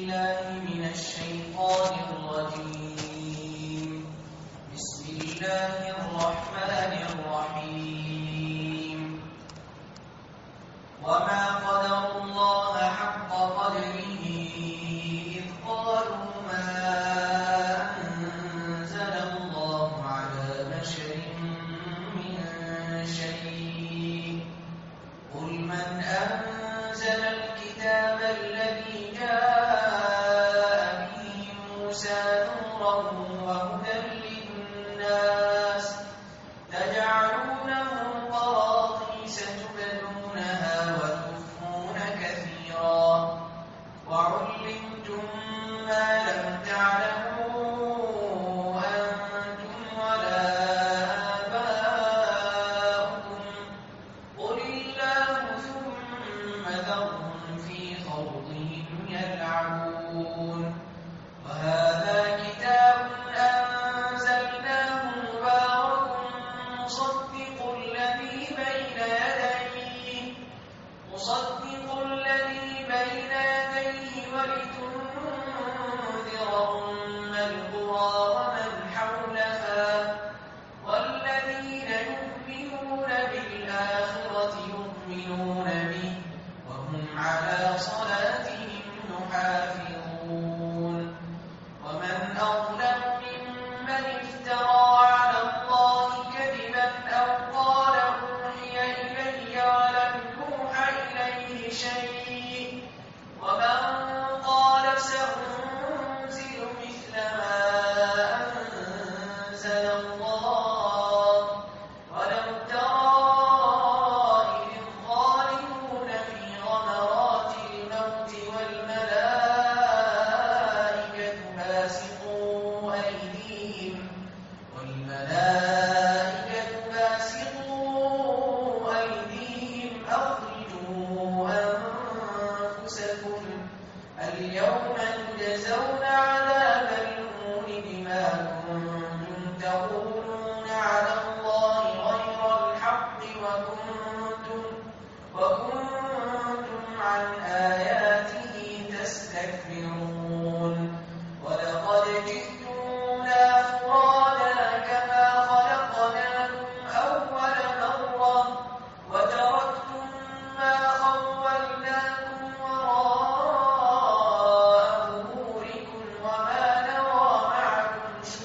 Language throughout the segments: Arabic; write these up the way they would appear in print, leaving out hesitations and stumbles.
بالله من الشيطان الرجيم. بسم الله الرحمن الرحيم. وما قدروا الله حق قدره إذ قالوا ما أنزل الله على بشر من شيء قل من أنزل الكتاب الذي جاء به موسى نورا وهدى للناس تجعلونه قراطيس تبدونها وتخفون كثيرا وعلمتم ما لم تعلموا أنتم ولا آباؤكم قل الله ثم ذرهم في خوضهم يلعبون. وهذا كتاب أنزلناه مبارك مصدق الذي بين يديه ولتنذر أم القرى ومن حولها والذين يؤمنون بالآخرة يؤمنون به وهم على صلاتهم يحافظون. ومن أظلم ممن افترى على الله كذبا أو قال أوحي إلي ولم يوحى إليه شيء ومن قال سأنزل مثل ما أنزل الله ولو ترى إذ الظالمون في غمرات الموت والملائكة باسطوا أيديهم أخرجوا أنفسكم اليوم تجزون عذاب الهون بما كنتم تقولون على الله غير الحق وكنتم عن آياته تستكبرون. ولقد جئتمونا فرادا كما خلقناكم أول مرة وتركتم ما خولناكم وراء ظهوركم وما نرى معكم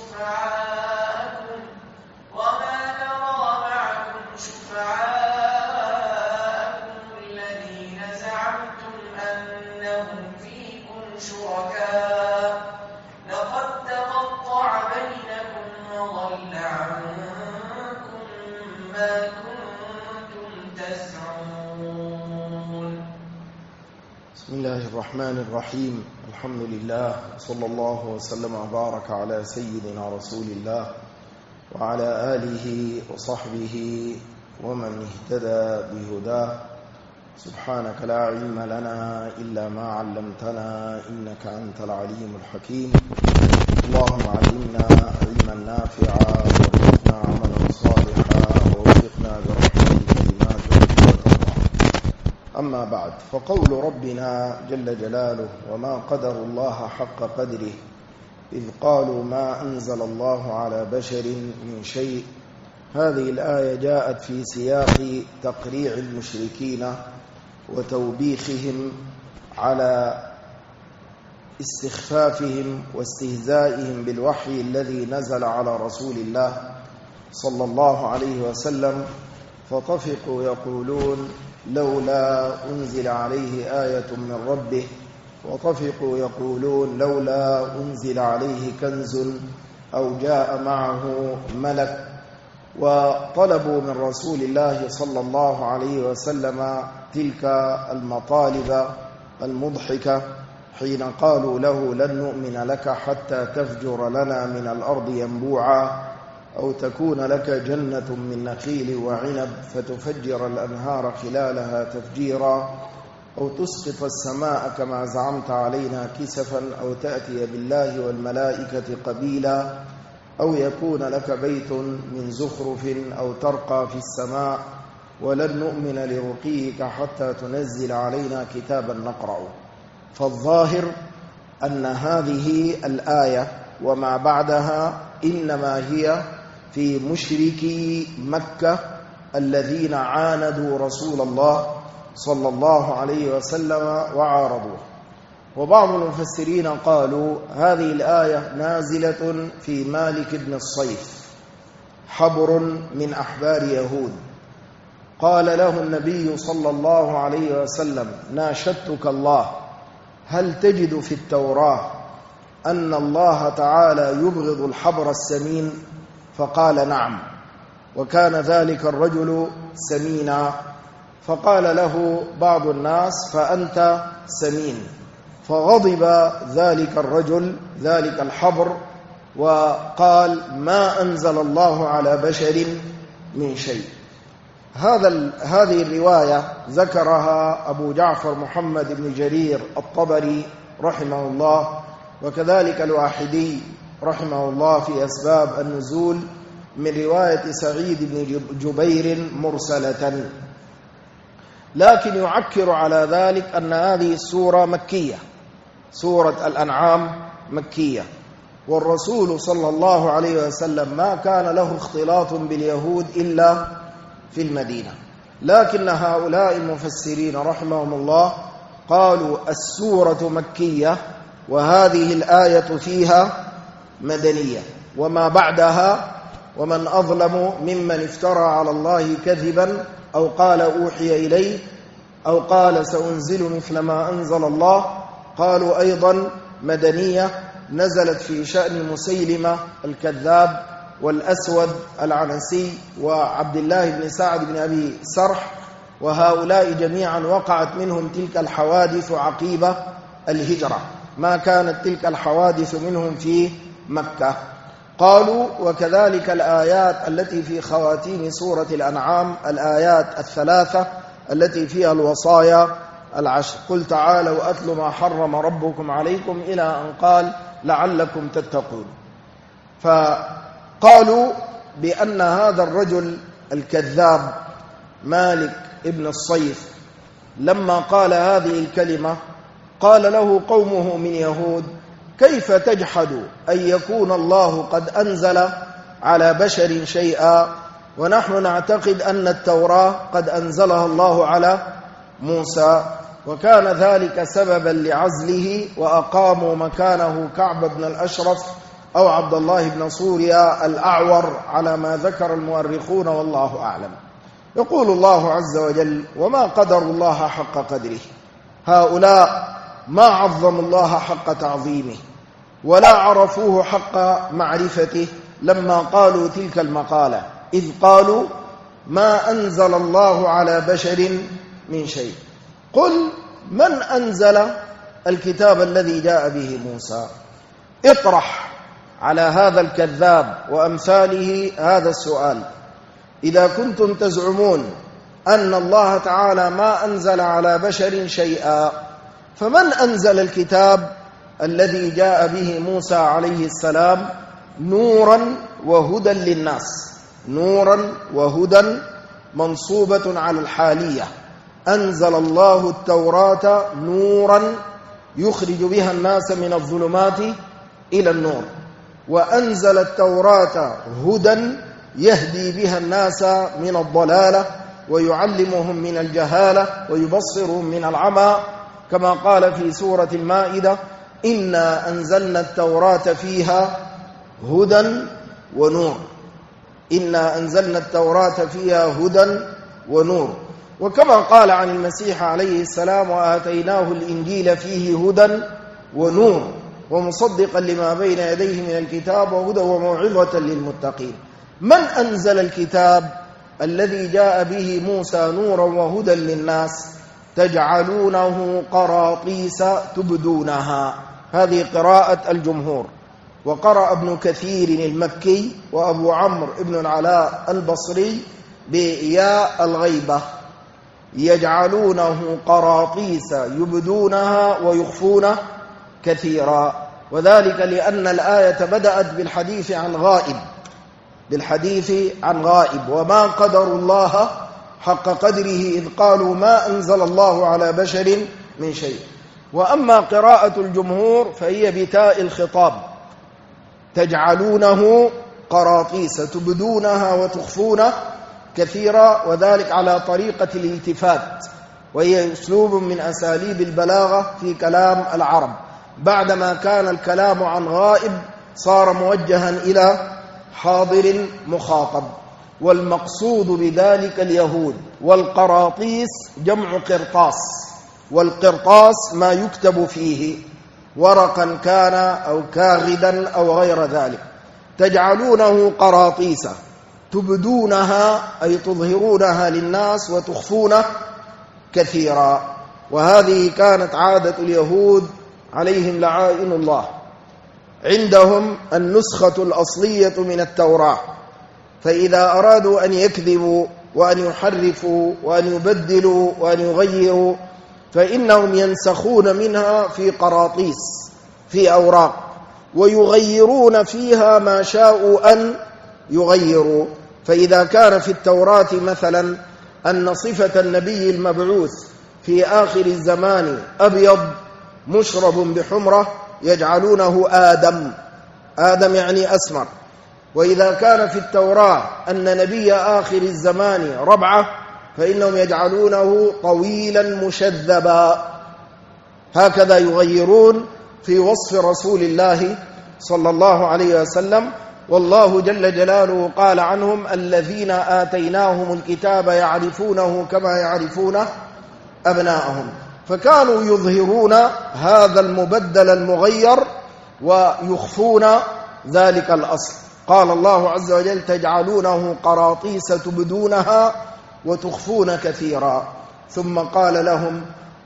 شفعاءكم الذين زعمتم أنهم فيكم شركاء لقد تقطع بينكم وضل عنكم ما كنتم تزعمون. بسم الله الرحمن الرحيم. الحمد لله صلى الله وسلم وبارك على سيدنا رسول الله وعلى آله وصحبه ومن اهتدى بهداه. سبحانك لا علم لنا إلا ما علمتنا إنك أنت العليم الحكيم. اللهم علمنا علما نافعا وارزقنا عملا صالحا ووفقنا برحمتك لما تحب وترضى. أما بعد، فقول ربنا جل جلاله وما قدر الله حق قدره إذ قالوا ما أنزل الله على بشر من شيء. هذه الآية جاءت في سياق تقريع المشركين وتوبيخهم على استخفافهم واستهزائهم بالوحي الذي نزل على رسول الله صلى الله عليه وسلم، فطفقوا يقولون لولا أنزل عليه آية من ربه، وطفقوا يقولون لولا أنزل عليه كنز أو جاء معه ملك، وطلبوا من رسول الله صلى الله عليه وسلم تلك المطالب المضحكة حين قالوا له لن نؤمن لك حتى تفجر لنا من الأرض ينبوعا أو تكون لك جنة من نخيل وعنب فتفجر الأنهار خلالها تفجيرا أو تسقط السماء كما زعمت علينا كسفا أو تأتي بالله والملائكة قبيلا أو يكون لك بيت من زخرف أو ترقى في السماء ولن نؤمن لرقيك حتى تنزل علينا كتابا نقرأ. فالظاهر أن هذه الآية وما بعدها إنما هي في مشركي مكة الذين عاندوا رسول الله صلى الله عليه وسلم وعارضوه. وبعض المفسرين قالوا هذه الآية نازلة في مالك بن الصيف، حبر من أحبار يهود. قال له النبي صلى الله عليه وسلم: ناشدتك الله، هل تجد في التوراة أن الله تعالى يبغض الحبر السمين؟ فقال: نعم. وكان ذلك الرجل سمينا. فقال له بعض الناس: فأنت سمين. فغضب ذلك الرجل ذلك الحبر وقال: ما أنزل الله على بشر من شيء. هذه الرواية ذكرها أبو جعفر محمد بن جرير الطبري رحمه الله، وكذلك الواحدي رحمه الله في أسباب النزول من رواية سعيد بن جبير مرسلة. لكن يعكر على ذلك أن هذه السورة مكية، سورة الأنعام مكية، والرسول صلى الله عليه وسلم ما كان له اختلاط باليهود إلا في المدينة. لكن هؤلاء المفسرين رحمهم الله قالوا السورة مكية وهذه الآية فيها مدنية، وما بعدها: ومن أظلم ممن افترى على الله كذبا أو قال أوحي إليه أو قال سأنزل مثل ما أنزل الله. قالوا أيضا مدنية، نزلت في شأن مسيلمة الكذاب والأسود العنسي وعبد الله بن سعد بن أبي سرح، وهؤلاء جميعا وقعت منهم تلك الحوادث عقيبة الهجرة، ما كانت تلك الحوادث منهم في مكة. قالوا وكذلك الآيات التي في خواتيم سورة الأنعام، الآيات الثلاثة التي فيها الوصايا العشر: قل تعالوا أتل ما حرم ربكم عليكم إلى أن قال لعلكم تتقون. فقالوا بأن هذا الرجل الكذاب مالك ابن الصيف لما قال هذه الكلمة قال له قومه من يهود: كيف تجحد أن يكون الله قد أنزل على بشر شيئا ونحن نعتقد أن التوراة قد أنزلها الله على موسى؟ وكان ذلك سببا لعزله، وأقاموا مكانه كعب بن الأشرف أو عبد الله بن سوريا الأعور على ما ذكر المؤرخون، والله أعلم. يقول الله عز وجل: وما قدر الله حق قدره. هؤلاء ما عظموا الله حق تعظيمه ولا عرفوه حق معرفته لما قالوا تلك المقالة، إذ قالوا ما أنزل الله على بشر من شيء. قل من أنزل الكتاب الذي جاء به موسى؟ اطرح على هذا الكذاب وأمثاله هذا السؤال: إذا كنتم تزعمون أن الله تعالى ما أنزل على بشر شيئا، فمن أنزل الكتاب الذي جاء به موسى عليه السلام نورا وهدى للناس؟ نورا وهدى منصوبة على الحالية. أنزل الله التوراة نورا يخرج بها الناس من الظلمات إلى النور، وأنزل التوراة هدى يهدي بها الناس من الضلالة ويعلمهم من الجهالة ويبصرهم من العمى، كما قال في سورة المائدة: إنا أنزلنا التوراة فيها هدى ونور. إنا أنزلنا التوراة فيها هدى ونور. وكما قال عن المسيح عليه السلام: وآتيناه الإنجيل فيه هدى ونور ومصدقا لما بين يديه من الكتاب وهدى وموعظة للمتقين. من أنزل الكتاب الذي جاء به موسى نورا وهدى للناس؟ تجعلونه قراطيس تبدونها. هذه قراءة الجمهور. وقرأ ابن كثير المكي وأبو عمرو ابن العلاء البصري بياء الغيبة: يجعلونه قراطيس يبدونها ويخفون كثيرا. وذلك لأن الآية بدأت بالحديث عن غائب، وما قدر الله حق قدره إذ قالوا ما أنزل الله على بشر من شيء. وأما قراءة الجمهور فهي بتاء الخطاب، تجعلونه قراطيس تبدونها وتخفون كثيرا، وذلك على طريقة الالتفات، وهي أسلوب من أساليب البلاغة في كلام العرب. بعدما كان الكلام عن غائب صار موجها إلى حاضر مخاطب، والمقصود بذلك اليهود. والقراطيس جمع قرطاس، والقرطاس ما يكتب فيه ورقا كان أو كاغدا أو غير ذلك. تجعلونه قراطيس تبدونها أي تظهرونها للناس وتخفون كثيرا. وهذه كانت عادة اليهود عليهم لعائن الله. عندهم النسخة الأصلية من التوراة، فإذا أرادوا أن يكذبوا وأن يحرفوا وأن يبدلوا وأن يغيروا فإنهم ينسخون منها في قراطيس في أوراق، ويغيرون فيها ما شاءوا أن يغيروا. فإذا كان في التوراة مثلا أن صفة النبي المبعوث في آخر الزمان أبيض مشرب بحمرة يجعلونه آدم، آدم يعني أسمر. وإذا كان في التوراة أن نبي آخر الزمان ربعة فإنهم يجعلونه طويلا مشذبا. هكذا يغيرون في وصف رسول الله صلى الله عليه وسلم. والله جل جلاله قال عنهم: الذين آتيناهم الكتاب يعرفونه كما يعرفون أبناءهم. فكانوا يظهرون هذا المبدل المغير ويخفون ذلك الأصل. قال الله عز وجل: تجعلونه قراطيس تبدونها وتخفون كثيرا. ثم قال لهم: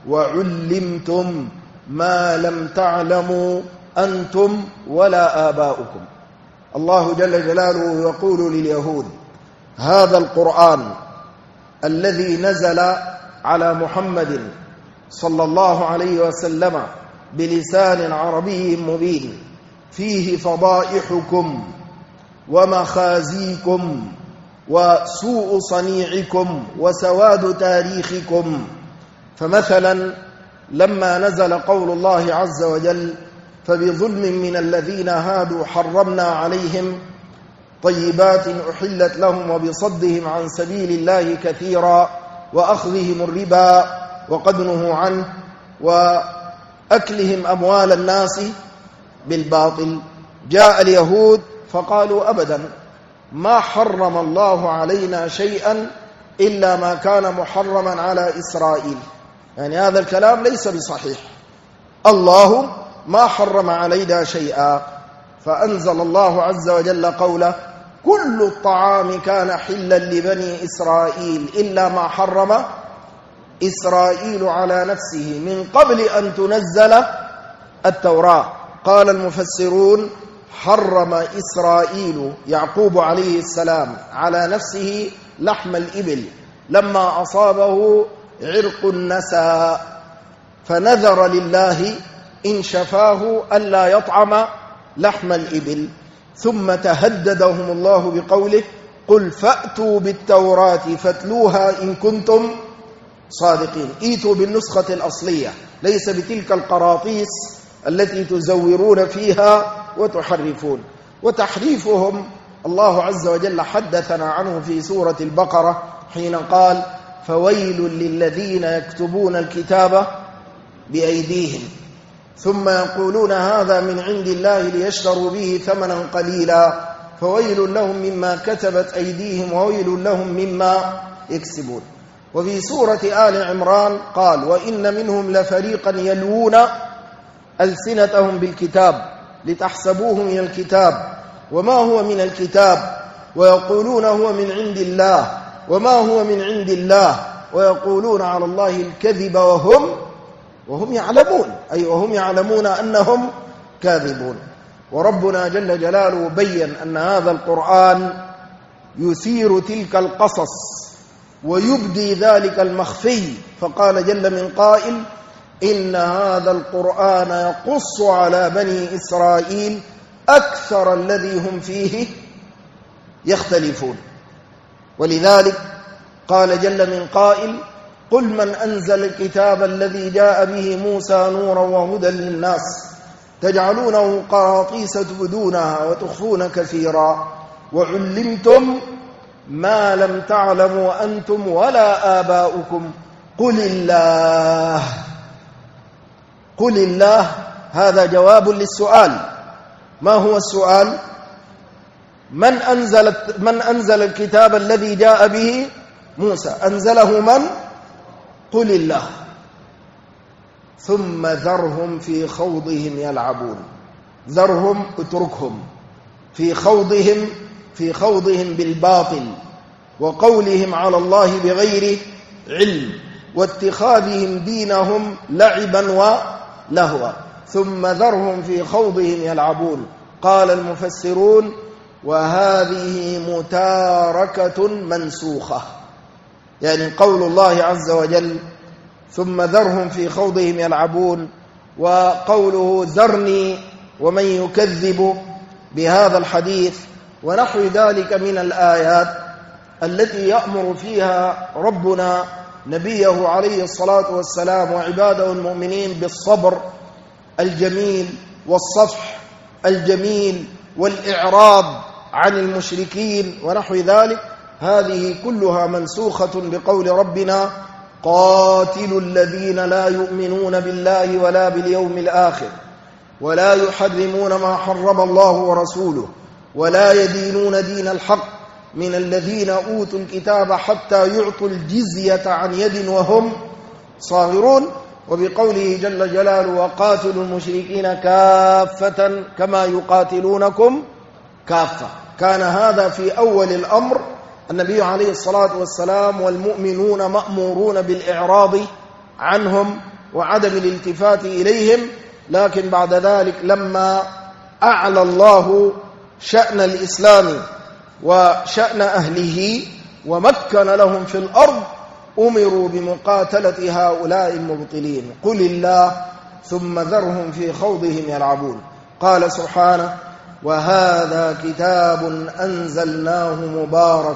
وعلمتم ما لم تعلموا أنتم ولا آباؤكم. الله جل جلاله يقول لليهود: هذا القرآن الذي نزل على محمد صلى الله عليه وسلم بلسان عربي مبين فيه فضائحكم ومخازيكم وسوء صنيعكم وسواد تاريخكم. فمثلا لما نزل قول الله عز وجل: فبظلم من الذين هادوا حرمنا عليهم طيبات أحلت لهم وبصدهم عن سبيل الله كثيرا وأخذهم الربا وقد نهوا عنه وأكلهم أموال الناس بالباطل. جاء اليهود فقالوا: أبدا ما حرم الله علينا شيئا إلا ما كان محرما على إسرائيل. يعني هذا الكلام ليس بصحيح، الله ما حرم علينا شيئا. فأنزل الله عز وجل قوله: كل الطعام كان حلا لبني إسرائيل إلا ما حرم إسرائيل على نفسه من قبل أن تنزل التوراة. قال المفسرون: حرم إسرائيل يعقوب عليه السلام على نفسه لحم الإبل لما أصابه عرق النسى، فنذر لله إن شفاه ألا يطعم لحم الإبل. ثم تهددهم الله بقوله: قل فأتوا بالتوراة فاتلوها إن كنتم صادقين. إيتوا بالنسخة الأصلية، ليس بتلك القراطيس التي تزورون فيها وتحرفون. وتحريفهم الله عز وجل حدثنا عنه في سورة البقرة حين قال: فويل للذين يكتبون الكتاب بأيديهم ثم يقولون هذا من عند الله ليشتروا به ثمنا قليلا فويل لهم مما كتبت أيديهم وويل لهم مما يكسبون. وفي سورة آل عمران قال: وإن منهم لفريقا يلوون ألسنتهم بالكتاب لتحسبوه من الكتاب وما هو من الكتاب ويقولون هو من عند الله وما هو من عند الله ويقولون على الله الكذب وهم يعلمون، أي وهم يعلمون أنهم كاذبون. وربنا جل جلاله بين أن هذا القرآن يثير تلك القصص ويبدي ذلك المخفي، فقال جل من قائل: إن هذا القرآن يقص على بني إسرائيل أكثر الذي هم فيه يختلفون. ولذلك قال جل من قائل: قل من أنزل الكتاب الذي جاء به موسى نورا وهدى للناس تجعلونه قراطيس تبدونها وتخفون كثيرا وعلمتم ما لم تعلموا أنتم ولا آباؤكم قل الله. هذا جواب للسؤال. ما هو السؤال؟ من أنزل الكتاب الذي جاء به موسى؟ أنزله من؟ قل الله. ثم ذرهم في خوضهم يلعبون. ذرهم، اتركهم في خوضهم بالباطل وقولهم على الله بغير علم واتخاذهم دينهم لعبا ولهوا. ثم ذرهم في خوضهم يلعبون. قال المفسرون: وهذه متاركة منسوخة، يعني قول الله عز وجل ثم ذرهم في خوضهم يلعبون، وقوله ذرني ومن يكذب بهذا الحديث ونحو ذلك من الآيات التي يأمر فيها ربنا نبيه عليه الصلاة والسلام وعباده المؤمنين بالصبر الجميل والصفح الجميل والإعراض عن المشركين ونحو ذلك. هذه كلها منسوخة بقول ربنا: قاتلوا الذين لا يؤمنون بالله ولا باليوم الآخر ولا يحرمون ما حرم الله ورسوله ولا يدينون دين الحق من الذين أوتوا الكتاب حتى يعطوا الجزية عن يد وهم صاغرون. وبقوله جل جلاله: وقاتلوا المشركين كافة كما يقاتلونكم كافة. كان هذا في أول الأمر. النبي عليه الصلاة والسلام والمؤمنون مأمورون بالإعراض عنهم وعدم الالتفات إليهم، لكن بعد ذلك لما أعلى الله شأن الإسلام وشأن أهله ومكن لهم في الأرض أمروا بمقاتلة هؤلاء المبطلين. قل الله ثم ذرهم في خوضهم يلعبون. قال سبحانه: وهذا كتاب أنزلناه مبارك.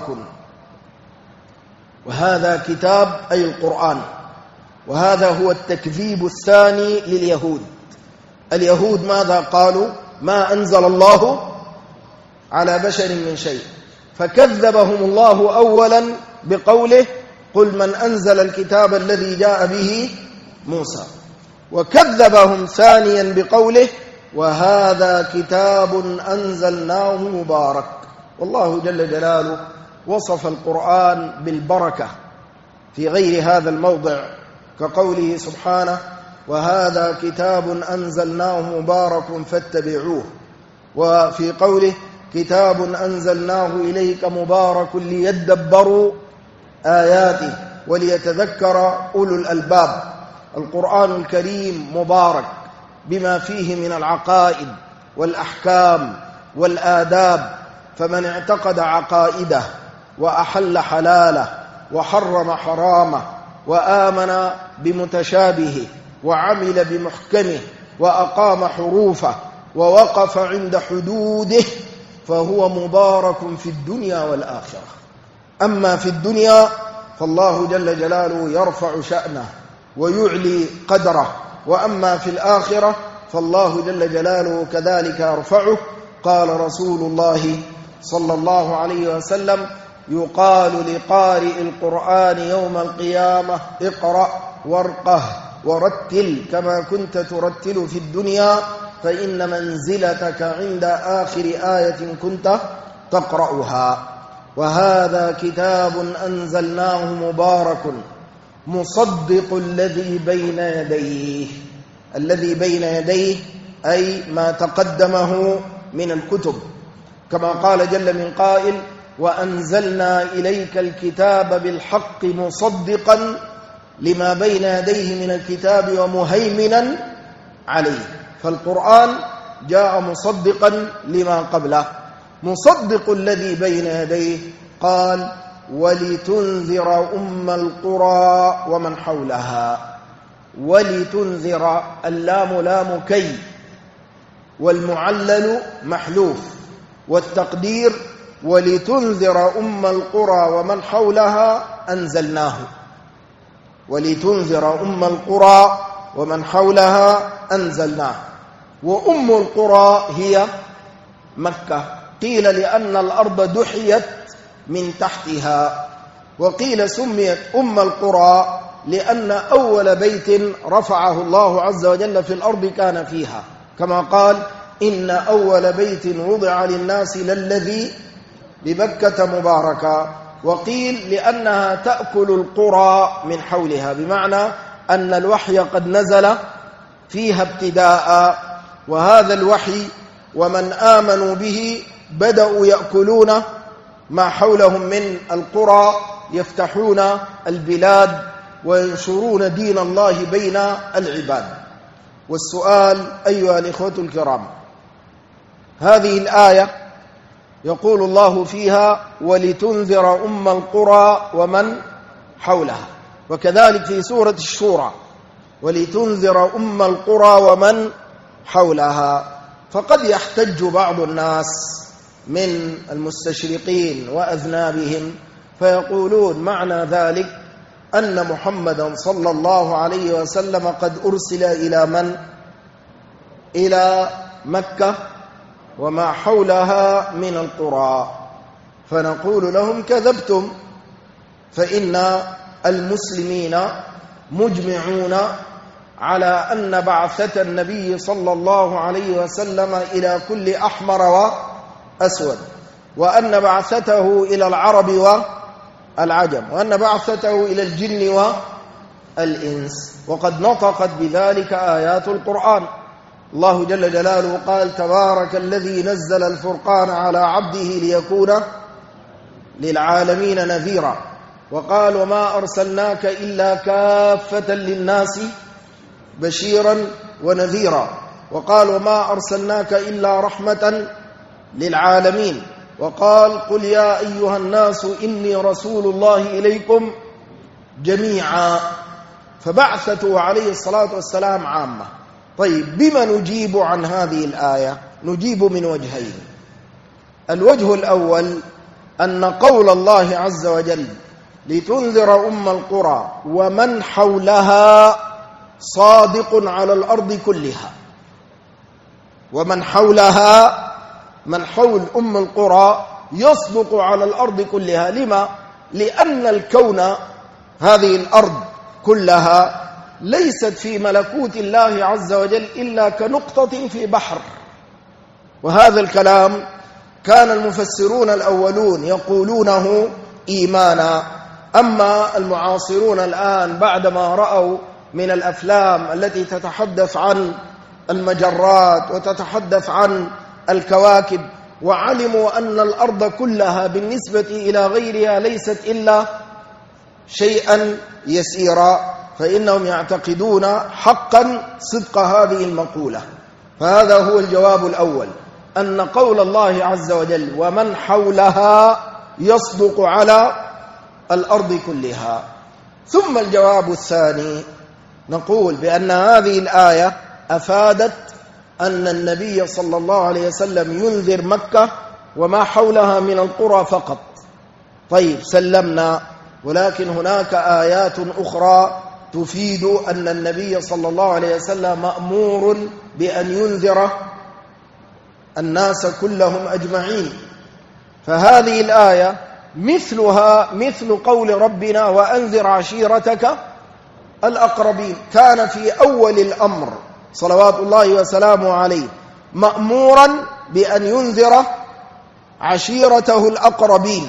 وهذا كتاب أي القرآن. وهذا هو التكذيب الثاني لليهود. اليهود ماذا قالوا؟ ما أنزل الله على بشر من شيء، فكذبهم الله أولا بقوله: قل من أنزل الكتاب الذي جاء به موسى، وكذبهم ثانيا بقوله: وهذا كتاب أنزلناه مبارك. والله جل جلاله وصف القرآن بالبركة في غير هذا الموضع، كقوله سبحانه: وهذا كتاب أنزلناه مبارك فاتبعوه. وفي قوله: كتاب أنزلناه إليك مبارك ليدبروا آياته وليتذكر أولو الألباب. القرآن الكريم مبارك بما فيه من العقائد والأحكام والآداب، فمن اعتقد عقائده وأحل حلاله وحرم حرامه وآمن بمتشابهه وعمل بمحكمه وأقام حروفه ووقف عند حدوده فهو مبارك في الدنيا والآخرة. أما في الدنيا فالله جل جلاله يرفع شأنه ويعلي قدره، وأما في الآخرة فالله جل جلاله كذلك يرفعه. قال رسول الله صلى الله عليه وسلم: يقال لقارئ القرآن يوم القيامة: اقرأ وارقه ورتل كما كنت ترتل في الدنيا، فإن منزلتك عند آخر آية كنت تقرأها. وهذا كتاب أنزلناه مبارك مصدق الذي بين يديه. الذي بين يديه أي ما تقدمه من الكتب، كما قال جل من قائل: وأنزلنا إليك الكتاب بالحق مصدقا لما بين يديه من الكتاب ومهيمنا عليه. فالقرآن جاء مصدقا لما قبله. مصدق الذي بين يديه قال: ولتنذر أم القرى ومن حولها. ولتنذر، اللام لام كي، والمعلل محذوف، والتقدير ولتنذر أم القرى ومن حولها أنزلناه. ولتنذر أم القرى ومن حولها أنزلناه. وأم القرى هي مكة، قيل لأن الأرض دحيت من تحتها، وقيل سميت أم القرى لأن أول بيت رفعه الله عز وجل في الأرض كان فيها، كما قال إن أول بيت وضع للناس للذي بمكة مباركا. وقيل لأنها تأكل القرى من حولها، بمعنى أن الوحي قد نزل فيها ابتداء، وهذا الوحي ومن آمنوا به بدأوا يأكلون ما حولهم من القرى، يفتحون البلاد وينشرون دين الله بين العباد. والسؤال أيها الإخوة الكرام، هذه الآية يقول الله فيها ولتنذر أم القرى ومن حولها، وكذلك في سورة الشورى ولتنذر أم القرى ومن حولها. فقد يحتج بعض الناس من المستشرقين وأذنابهم فيقولون معنى ذلك أن محمدا صلى الله عليه وسلم قد أرسل إلى من؟ إلى مكة وما حولها من القرى. فنقول لهم كذبتم، فإن المسلمين مجمعون على أن بعثة النبي صلى الله عليه وسلم إلى كل أحمر وأسود، وأن بعثته إلى العرب والعجم، وأن بعثته إلى الجن والإنس، وقد نطقت بذلك آيات القرآن. الله جل جلاله قال تبارك الذي نزل الفرقان على عبده ليكون للعالمين نذيرا، وقال وما أرسلناك إلا كافة للناس بشيرا ونذيرا، وقال وما أرسلناك إلا رحمة للعالمين، وقال قل يا أيها الناس إني رسول الله إليكم جميعا. فبعثته عليه الصلاة والسلام عامة. طيب بما نجيب عن هذه الآية؟ نجيب من وجهين. الوجه الأول أن قول الله عز وجل لتنذر أم القرى ومن حولها صادق على الأرض كلها، ومن حولها من حول أم القرى يصدق على الأرض كلها. لما؟ لأن الكون هذه الأرض كلها ليست في ملكوت الله عز وجل إلا كنقطة في بحر. وهذا الكلام كان المفسرون الأولون يقولونه إيمانا. أما المعاصرون الآن بعدما رأوا من الأفلام التي تتحدث عن المجرات وتتحدث عن الكواكب، وعلموا أن الأرض كلها بالنسبة إلى غيرها ليست إلا شيئا يسيرا، فإنهم يعتقدون حقا صدق هذه المقولة. فهذا هو الجواب الأول، أن قول الله عز وجل ومن حولها يصدق على الأرض كلها. ثم الجواب الثاني، نقول بأن هذه الآية أفادت أن النبي صلى الله عليه وسلم ينذر مكة وما حولها من القرى فقط. طيب سلمنا، ولكن هناك آيات أخرى تفيد أن النبي صلى الله عليه وسلم مأمور بأن ينذر الناس كلهم أجمعين. فهذه الآية مثلها مثل قول ربنا وأنذر عشيرتك الأقربين. كان في أول الأمر صلوات الله وسلامه عليه مأمورا بأن ينذر عشيرته الأقربين،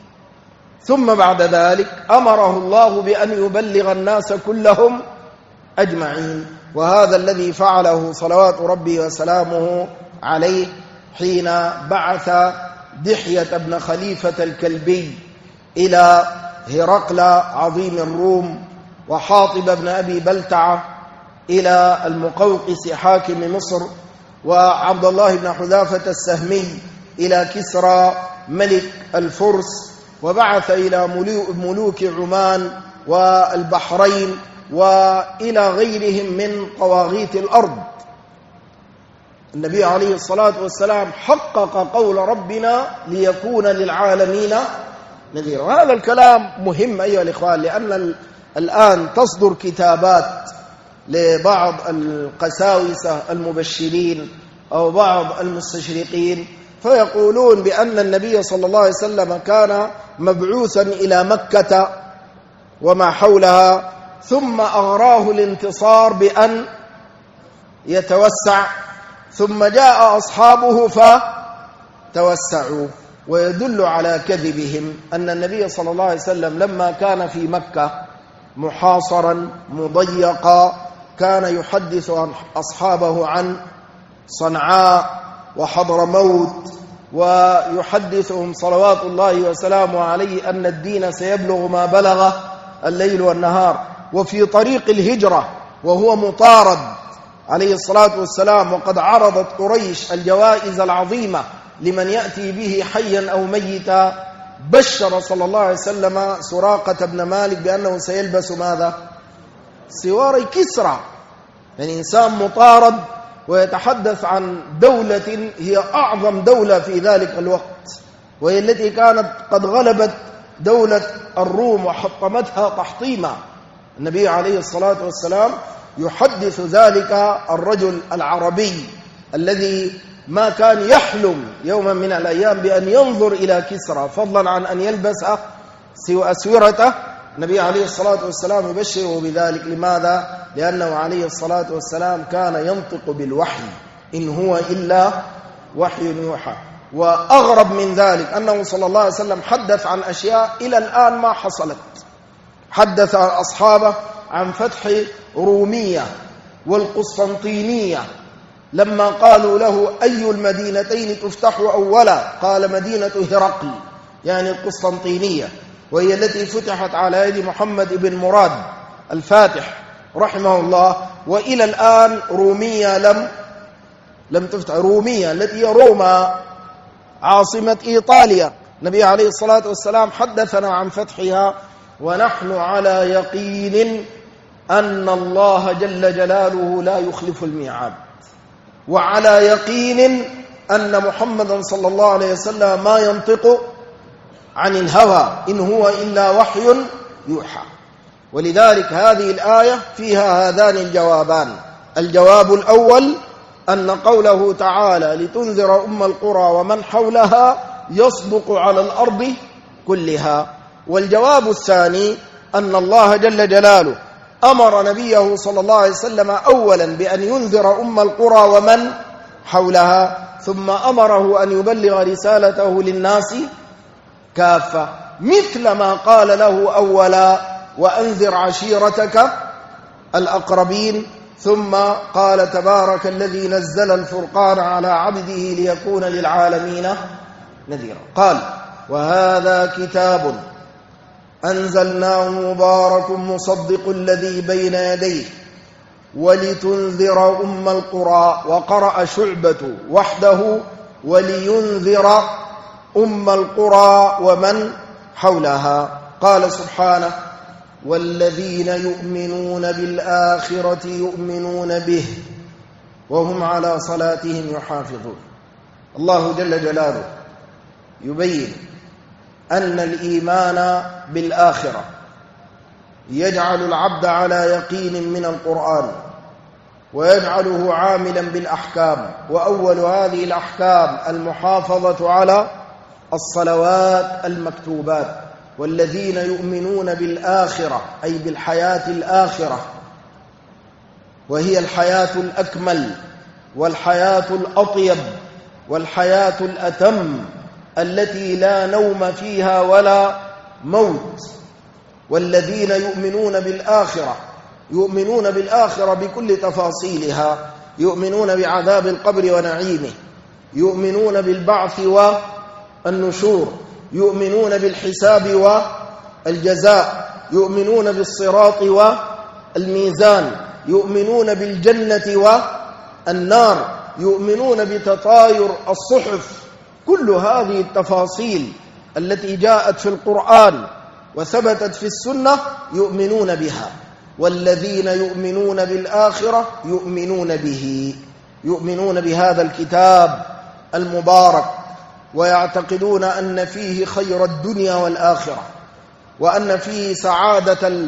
ثم بعد ذلك أمره الله بأن يبلغ الناس كلهم أجمعين. وهذا الذي فعله صلوات ربي وسلامه عليه حين بعث دحية بن خليفة الكلبي إلى هرقل عظيم الروم، وحاطب بن أبي بلتعة إلى المقوقس حاكم مصر، وعبد الله بن حذافة السهمي إلى كسرى ملك الفرس، وبعث إلى ملوك عمان والبحرين وإلى غيرهم من طواغيت الأرض. النبي عليه الصلاة والسلام حقق قول ربنا ليكون للعالمين نذيرا. وهذا الكلام مهم أيها الإخوان، لأن الآن تصدر كتابات لبعض القساوسة المبشرين أو بعض المستشرقين فيقولون بأن النبي صلى الله عليه وسلم كان مبعوثا إلى مكة وما حولها، ثم أغراه الانتصار بأن يتوسع، ثم جاء أصحابه فتوسعوا. ويدل على كذبهم أن النبي صلى الله عليه وسلم لما كان في مكة محاصرا مضيقا كان يحدث أصحابه عن صنعاء وحضرموت، ويحدثهم صلوات الله وسلامه عليه أن الدين سيبلغ ما بلغ الليل والنهار. وفي طريق الهجرة وهو مطارد عليه الصلاة والسلام، وقد عرضت قريش الجوائز العظيمة لمن يأتي به حيا أو ميتا، بشر صلى الله عليه وسلم سراقة بن مالك بأنه سيلبس ماذا؟ سوار كسرى. يعني إنسان مطارد ويتحدث عن دولة هي أعظم دولة في ذلك الوقت، وهي التي كانت قد غلبت دولة الروم وحطمتها تحطيما. النبي عليه الصلاة والسلام يحدث ذلك الرجل العربي الذي ما كان يحلم يوما من الأيام بأن ينظر إلى كسرى فضلا عن أن يلبس أسورته. النبي عليه الصلاة والسلام يبشره بذلك. لماذا؟ لأنه عليه الصلاة والسلام كان ينطق بالوحي، إن هو إلا وحي يوحى. وأغرب من ذلك أنه صلى الله عليه وسلم حدث عن أشياء إلى الآن ما حصلت. حدث أصحابه عن فتح رومية والقسطنطينية، لما قالوا له أي المدينتين تفتح أولا؟ قال مدينة هرقل، يعني القسطنطينية، وهي التي فتحت على يد محمد بن مراد الفاتح رحمه الله. وإلى الآن رومية لم تفتح. رومية التي هي روما عاصمة إيطاليا، النبي عليه الصلاة والسلام حدثنا عن فتحها، ونحن على يقين أن الله جل جلاله لا يخلف الميعاد، وعلى يقين أن محمدا صلى الله عليه وسلم ما ينطق عن الهوى، إن هو إلا وحي يوحى. ولذلك هذه الآية فيها هذان الجوابان. الجواب الأول أن قوله تعالى لتنذر أم القرى ومن حولها يصدق على الأرض كلها. والجواب الثاني أن الله جل جلاله أمر نبيه صلى الله عليه وسلم أولا بأن ينذر أم القرى ومن حولها، ثم أمره أن يبلغ رسالته للناس كافة، مثل ما قال له أولا وأنذر عشيرتك الأقربين، ثم قال تبارك الذي نزل الفرقان على عبده ليكون للعالمين نذيرا. قال وهذا كتاب أنزلناه مبارك مصدق الذي بين يديه ولتنذر أم القرى. وقرأ شعبة وحده ولينذر أم القرى ومن حولها. قال سبحانه والذين يؤمنون بالآخرة يؤمنون به وهم على صلاتهم يحافظون. الله جل جلاله يبين أن الإيمان بالآخرة يجعل العبد على يقين من القرآن ويجعله عاملا بالأحكام. وأول هذه الأحكام المحافظة على الصلوات المكتوبات. والذين يؤمنون بالآخرة أي بالحياة الآخرة، وهي الحياة الأكمل والحياة الأطيب والحياة الأتم التي لا نوم فيها ولا موت. والذين يؤمنون بالآخرة يؤمنون بالآخرة بكل تفاصيلها، يؤمنون بعذاب القبر ونعيمه، يؤمنون بالبعث والنشور، يؤمنون بالحساب والجزاء، يؤمنون بالصراط والميزان، يؤمنون بالجنة والنار، يؤمنون بتطاير الصحف. كل هذه التفاصيل التي جاءت في القرآن وثبتت في السنة يؤمنون بها. والذين يؤمنون بالآخرة يؤمنون به، يؤمنون بهذا الكتاب المبارك، ويعتقدون أن فيه خير الدنيا والآخرة، وأن فيه سعادة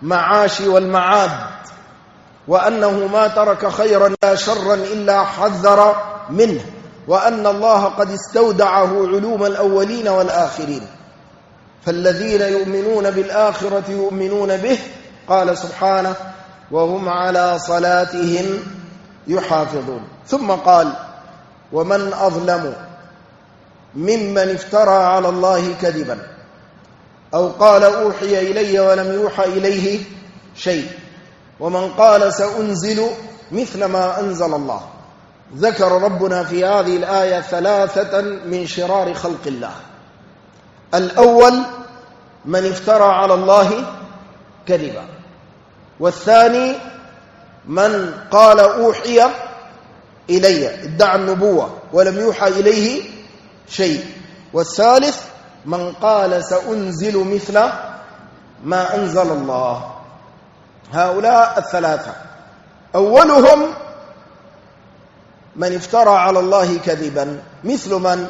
المعاش والمعاد، وأنه ما ترك خيرا لا شرا إلا حذر منه، وأن الله قد استودعه علوم الأولين والآخرين. فالذين يؤمنون بالآخرة يؤمنون به، قال سبحانه: وهم على صلاتهم يحافظون. ثم قال: ومن أظلم ممن افترى على الله كذبا أو قال أوحي إلي ولم يوحى إليه شيء، ومن قال سأنزل مثل ما أنزل الله. ذكر ربنا في هذه الآية 3 من شرار خلق الله. الأول من افترى على الله كذبا، والثاني من قال أوحي إلي، ادعى النبوة ولم يوحى إليه شيء، والثالث من قال سأنزل مثل ما أنزل الله. هؤلاء الثلاثة. أولهم من افترى على الله كذبا، مثل من؟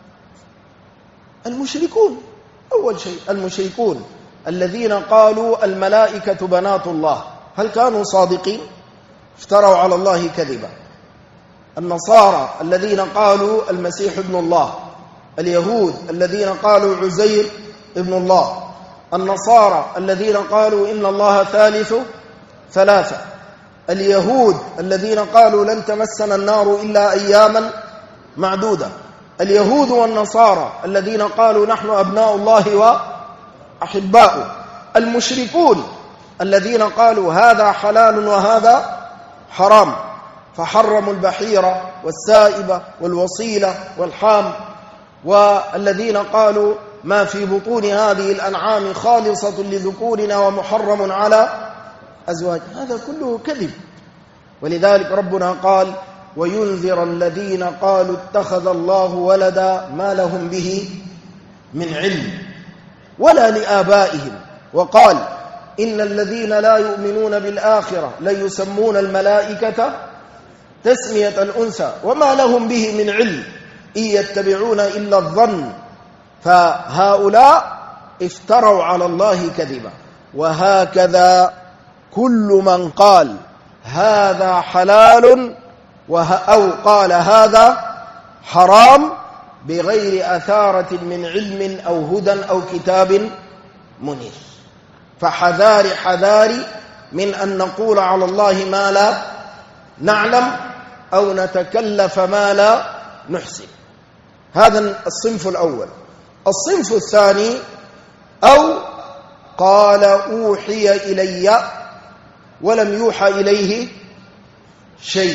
المشركون. أول شيء المشركون الذين قالوا الملائكة بنات الله، هل كانوا صادقين؟ افتروا على الله كذبا. النصارى الذين قالوا المسيح ابن الله، اليهود الذين قالوا عزير ابن الله، النصارى الذين قالوا إن الله ثالث ثلاثة، اليهود الذين قالوا لن تمسنا النار إلا أياما معدودة، اليهود والنصارى الذين قالوا نحن أبناء الله وأحباؤه، المشركون الذين قالوا هذا حلال وهذا حرام، فحرموا البحيرة والسائبة والوصيلة والحام، والذين قالوا ما في بطون هذه الأنعام خالصة لذكورنا ومحرم على أزواج. هذا كله كذب. ولذلك ربنا قال: وينذر الذين قالوا اتخذ الله ولدا ما لهم به من علم ولا لآبائهم، وقال: إن الذين لا يؤمنون بالآخرة ليسمون الملائكة تسمية الأنثى وما لهم به من علم إن يتبعون إلا الظن. فهؤلاء افتروا على الله كذبا. وهكذا كل من قال هذا حلال أو قال هذا حرام بغير أثارة من علم أو هدى أو كتاب منير. فحذاري من أن نقول على الله ما لا نعلم أو نتكلف ما لا نحسن. هذا الصنف الأول. الصنف الثاني: أو قال أوحي إلي ولم يوحى إليه شيء.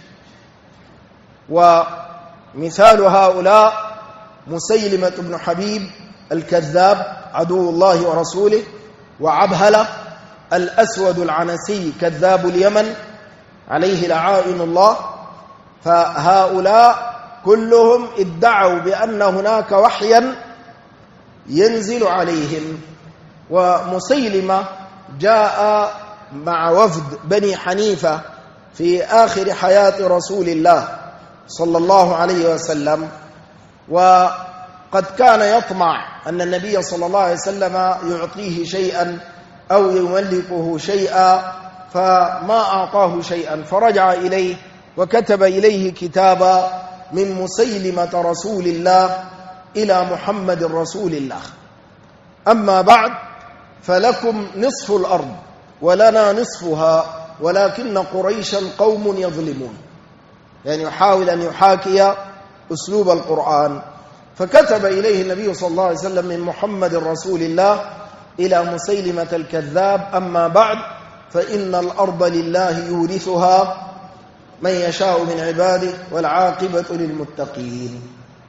ومثال هؤلاء مسيلمة بن حبيب الكذاب عدو الله ورسوله، وعبهلة الأسود العنسي كذاب اليمن عليه لعائن الله. فهؤلاء كلهم ادعوا بأن هناك وحيا ينزل عليهم. ومسيلمة جاء مع وفد بني حنيفة في آخر حياة رسول الله صلى الله عليه وسلم، وقد كان يطمع أن النبي صلى الله عليه وسلم يعطيه شيئا أو يملكه شيئا، فما أعطاه شيئا، فرجع إليه وكتب إليه كتابا من مسيلمة رسول الله إلى محمد رسول الله: أما بعد فلكم نصف الأرض ولنا نصفها ولكن قريشا قوم يظلمون. يعني يحاول أن يحاكي أسلوب القرآن. فكتب إليه النبي صلى الله عليه وسلم من محمد رسول الله إلى مسيلمة الكذاب: أما بعد فإن الأرض لله يورثها من يشاء من عباده والعاقبة للمتقين.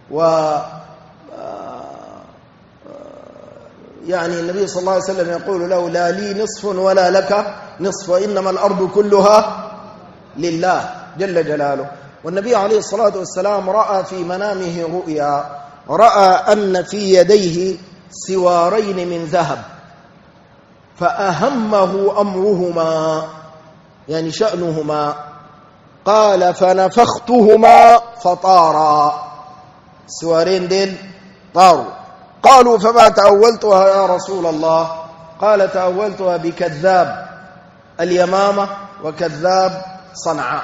يعني النبي صلى الله عليه وسلم يقول له: لا لي نصف ولا لك نصف، وإنما الأرض كلها لله جل جلاله. والنبي عليه الصلاة والسلام رأى في منامه رؤيا، رأى أن في يديه سوارين من ذهب، فأهمه أمرهما، يعني شأنهما. قال: فنفختهما فطارا. السوارين دين طاروا. قالوا: فما تأولتها يا رسول الله؟ قال تأولتها بكذاب اليمامة وكذاب صنعاء،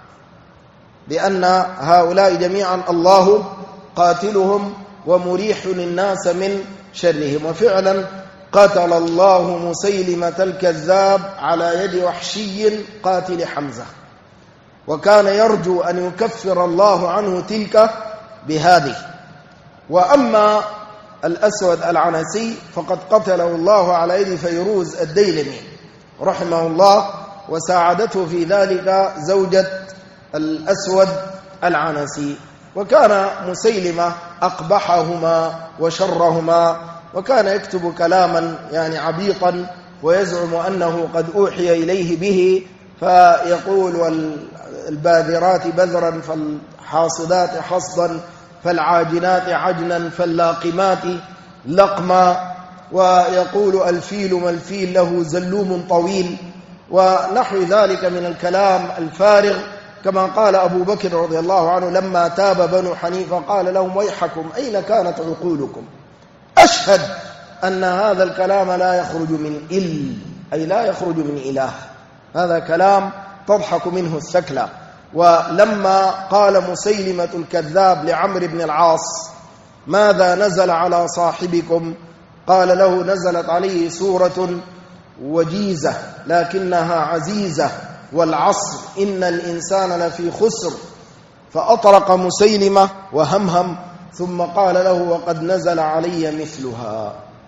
لأن هؤلاء جميعا الله قاتلهم ومريح الناس من شرهم. وفعلا قتل الله مسيلمة الكذاب على يد وحشي قاتل حمزة، وكان يرجو أن يكفر الله عنه تلك بهذه. وأما الأسود العنسي فقد قتله الله على يد فيروز الديلمي رحمه الله، وساعدته في ذلك زوجة الأسود العنسي. وكان مسيلمة أقبحهما وشرهما، وكان يكتب كلاما يعني عبيطا ويزعم أنه قد أوحي إليه به، فيقول والباذرات بذرا فالحاصدات حصدا فالعاجنات عجنا فاللاقمات لقما، ويقول الفيل ما الفيل له زلوم طويل، ونحو ذلك من الكلام الفارغ. كما قال أبو بكر رضي الله عنه لما تاب بنو حنيفة قال لهم ويحكم أين كانت عقولكم؟ أشهد أن هذا الكلام لا يخرج من أي لا يخرج من إله، هذا كلام تضحك منه الثكلى. ولما قال مسيلمة الكذاب لعمرو بن العاص ماذا نزل على صاحبكم؟ قال له نزلت عليه سورة وجيزة لكنها عزيزة والعصر إن الإنسان لفي خسر، فأطرق مسيلمة وهمهم ثم قال له وقد نزل علي مثلها.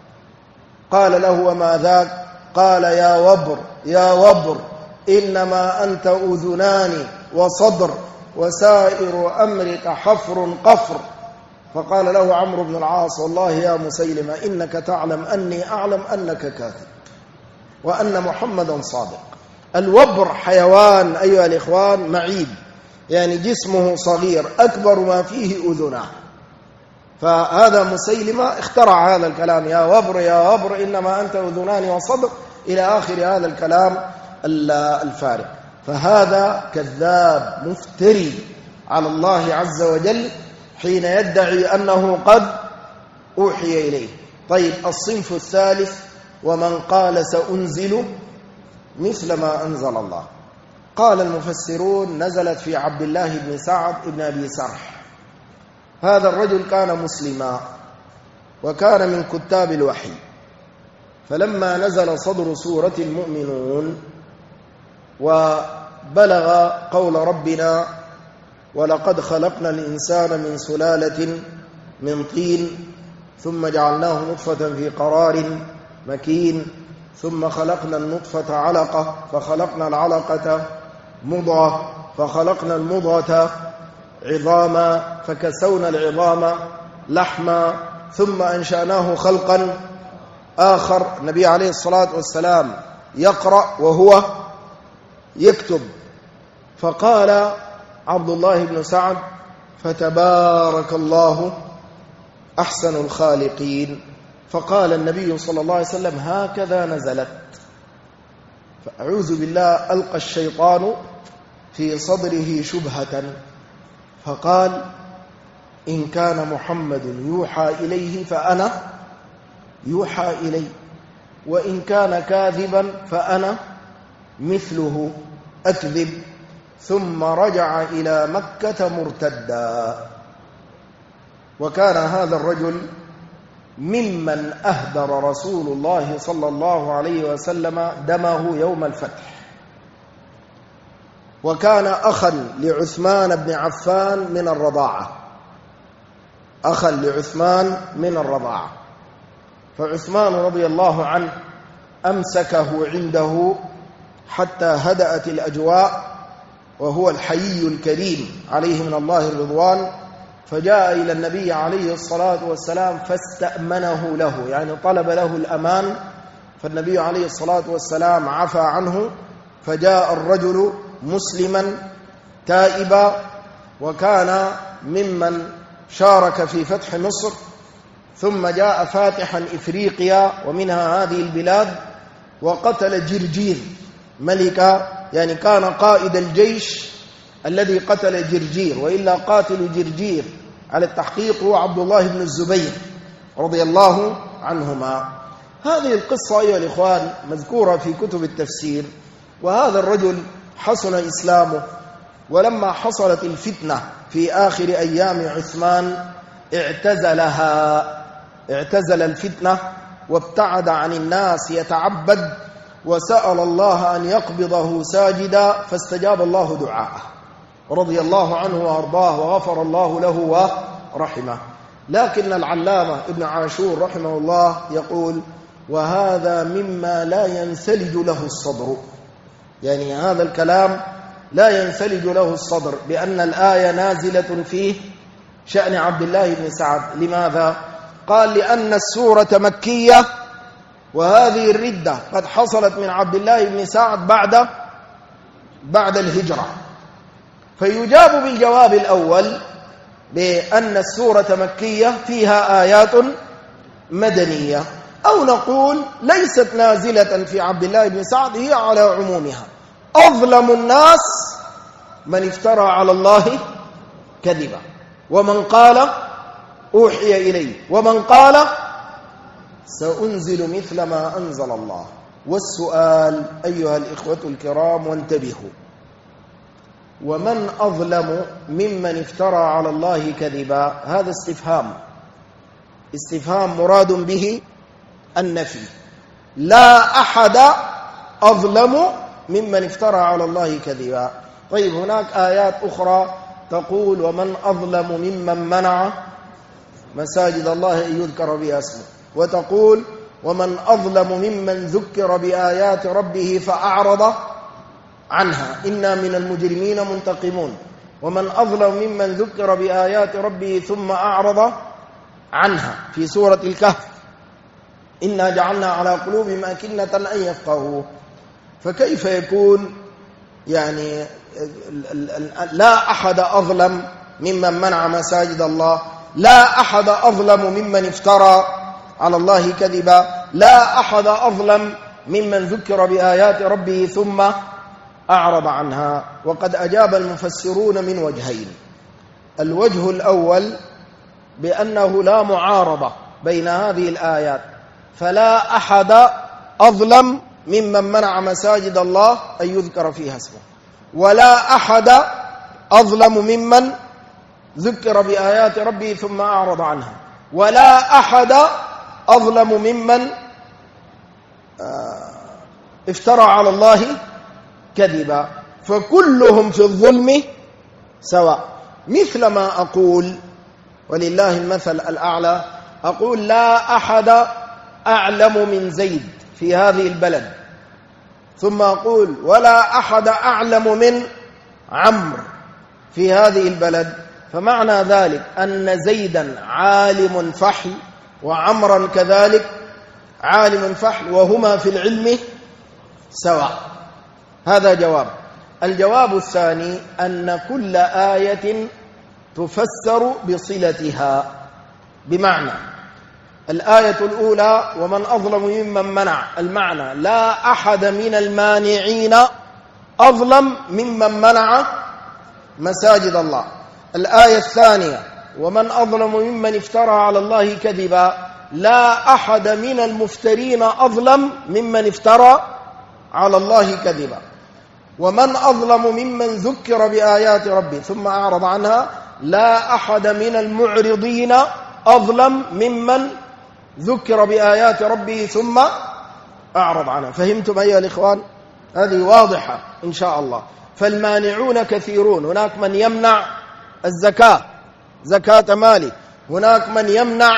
قال له وما ذاك؟ قال يا وبر إنما أنت أذنان وصدر وسائر أمرك حفر قفر. فقال له عمرو بن العاص والله يا مسيلمة إنك تعلم أني أعلم أنك كاذب وأن محمدا صادق. الوبر حيوان أيها الإخوان معيب، يعني جسمه صغير أكبر ما فيه أذناه، فهذا مسيلمة اخترع هذا الكلام يا وبر إنما أنت أذنان وصدق إلى آخر هذا الكلام الفارغ. فهذا كذاب مفتري على الله عز وجل حين يدعي أنه قد أوحي إليه. طيب الصنف الثالث ومن قال سأنزل مثل ما أنزل الله. قال المفسرون نزلت في عبد الله بن سعد بن أبي سرح. هذا الرجل كان مسلما وكان من كتاب الوحي، فلما نزل صدر سورة المؤمنون وبلغ قول ربنا ولقد خلقنا الإنسان من سلالة من طين ثم جعلناه نطفة في قرار مكين ثم خلقنا النطفة علقة فخلقنا العلقة مضغة فخلقنا المضغة عظاما فكسونا العظام لحما ثم أنشأناه خلقا آخر. النبي عليه الصلاة والسلام يقرأ وهو يكتب، فقال عبد الله بن سعد فتبارك الله أحسن الخالقين. فقال النبي صلى الله عليه وسلم هكذا نزلت. فأعوذ بالله ألقى الشيطان في صدره شبهة فقال إن كان محمد يوحى إليه فأنا يوحى إلي، وإن كان كاذبا فأنا مثله أكذب. ثم رجع إلى مكة مرتدا. وكان هذا الرجل ممن أهدر رسول الله صلى الله عليه وسلم دمه يوم الفتح، وكان أخا لعثمان بن عفان من الرضاعة، أخا لعثمان من الرضاعة. فعثمان رضي الله عنه أمسكه عنده حتى هدأت الأجواء، وهو الحيي الكريم عليه من الله الرضوان. فجاء إلى النبي عليه الصلاة والسلام فاستأمنه له، يعني طلب له الأمان، فالنبي عليه الصلاة والسلام عفى عنه. فجاء الرجل مسلما تائبا، وكان ممن شارك في فتح مصر، ثم جاء فاتحا إفريقيا ومنها هذه البلاد، وقتل جرجير ملك، يعني كان قائد الجيش الذي قتل جرجير، وإلا قاتل جرجير على التحقيق هو عبد الله بن الزبير رضي الله عنهما. هذه القصة أيها الإخوان مذكورة في كتب التفسير. وهذا الرجل حسن إسلامه، ولما حصلت الفتنة في آخر أيام عثمان اعتزل الفتنة وابتعد عن الناس يتعبد، وسأل الله أن يقبضه ساجدا، فاستجاب الله دعاءه رضي الله عنه وأرضاه وغفر الله له ورحمه. لكن العلامة ابن عاشور رحمه الله يقول: وهذا مما لا ينسلج له الصدر، يعني هذا الكلام لا ينسلج له الصدر، بأن الآية نازلة فيه شأن عبد الله بن سعد. لماذا؟ قال: لأن السورة مكية، وهذه الردة قد حصلت من عبد الله بن سعد بعد الهجرة. فيجاب بالجواب الأول بأن السورة مكية فيها آيات مدنية، أو نقول ليست نازلة في عبد الله بن سعد، هي على عمومها. أظلم الناس من افترى على الله كذبا، ومن قال أوحي إليه، ومن قال سأنزل مثل ما أنزل الله. والسؤال أيها الإخوة الكرام وانتبهوا: ومن أظلم ممن افترى على الله كذبا؟ هذا استفهام مراد به النفي. لا أحد أظلم ممن افترى على الله كذبا. طيب، هناك آيات أخرى تقول: ومن أظلم ممن منع مساجد الله أن يذكر بها اسمه، وتقول: ومن أظلم ممن ذكر بآيات ربه فأعرض عنها إنا من المجرمين منتقمون. ومن أظلم ممن ذكر بآيات ربه ثم أعرض عنها في سورة الكهف إنا جعلنا على قلوبهم أكنة أن يفقهوا. فكيف يكون يعني لا أحد أظلم ممن منع مساجد الله، لا أحد أظلم ممن افترى على الله كذبا، لا أحد أظلم ممن ذكر بآيات ربه ثم أعرض عنها؟ وقد أجاب المفسرون من وجهين. الوجه الأول بأنه لا معارضة بين هذه الآيات، فلا أحد أظلم ممن منع مساجد الله أن يذكر فيها اسمه، ولا أحد أظلم ممن ذكر بآيات ربه ثم أعرض عنها، ولا أحد أظلم ممن افترى على الله كذبا. فكلهم في الظلم سواء. مثل ما أقول ولله المثل الأعلى، أقول: لا أحد أعلم من زيد في هذه البلد، ثم أقول: ولا أحد أعلم من عمرو في هذه البلد. فمعنى ذلك أن زيدا عالم فحل، وعمرا كذلك عالم فحل، وهما في العلم سواء. هذا جواب. الجواب الثاني أن كل آية تفسر بصلتها، بمعنى الآية الأولى: ومن أظلم ممن منع، المعنى لا أحد من المانعين أظلم ممن منع مساجد الله. الآية الثانية: ومن أظلم ممن افترى على الله كذبا، لا أحد من المفترين أظلم ممن افترى على الله كذبا. ومن أظلم ممن ذكر بآيات ربه ثم أعرض عنها، لا أحد من المعرضين أظلم ممن ذكر بآيات ربه ثم أعرض عنها. فهمتم أيها الإخوان؟ هذه واضحة إن شاء الله. فالمانعون كثيرون. هناك من يمنع الزكاة، زكاة مالي، هناك من يمنع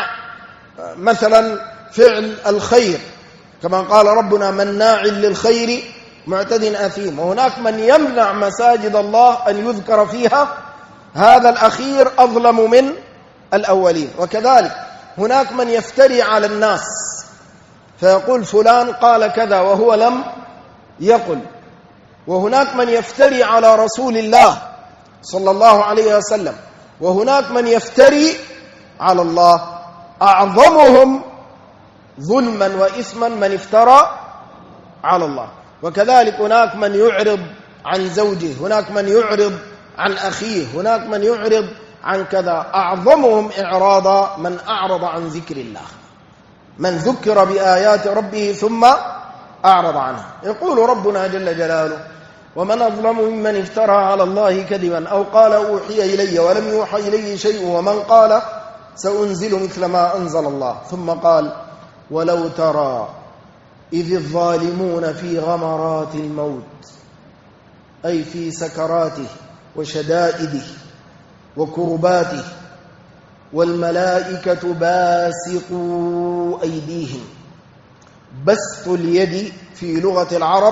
مثلا فعل الخير كما قال ربنا: مناع للخير معتد أثيم. وهناك من يمنع مساجد الله أن يذكر فيها، هذا الأخير أظلم من الأولين. وكذلك هناك من يفتري على الناس فيقول فلان قال كذا وهو لم يقل. وهناك من يفتري على رسول الله صلى الله عليه وسلم، وهناك من يفتري على الله. أعظمهم ظلما وإثما من افترى على الله. وكذلك هناك من يعرض عن زوجه، هناك من يعرض عن أخيه، هناك من يعرض عن كذا. أعظمهم إعراضا من أعرض عن ذكر الله. من ذكر بآيات ربه ثم أعرض عنها. يقول ربنا جل جلاله: ومن أظلم ممن افترى على الله كذبا أو قال أوحي إلي ولم يوحى إليه شيء ومن قال سأنزل مثل ما أنزل الله. ثم قال: ولو ترى إذ الظالمون في غمرات الموت، أي في سكراته وشدائده وكرباته، والملائكة باسطوا أيديهم. بسط اليد في لغة العرب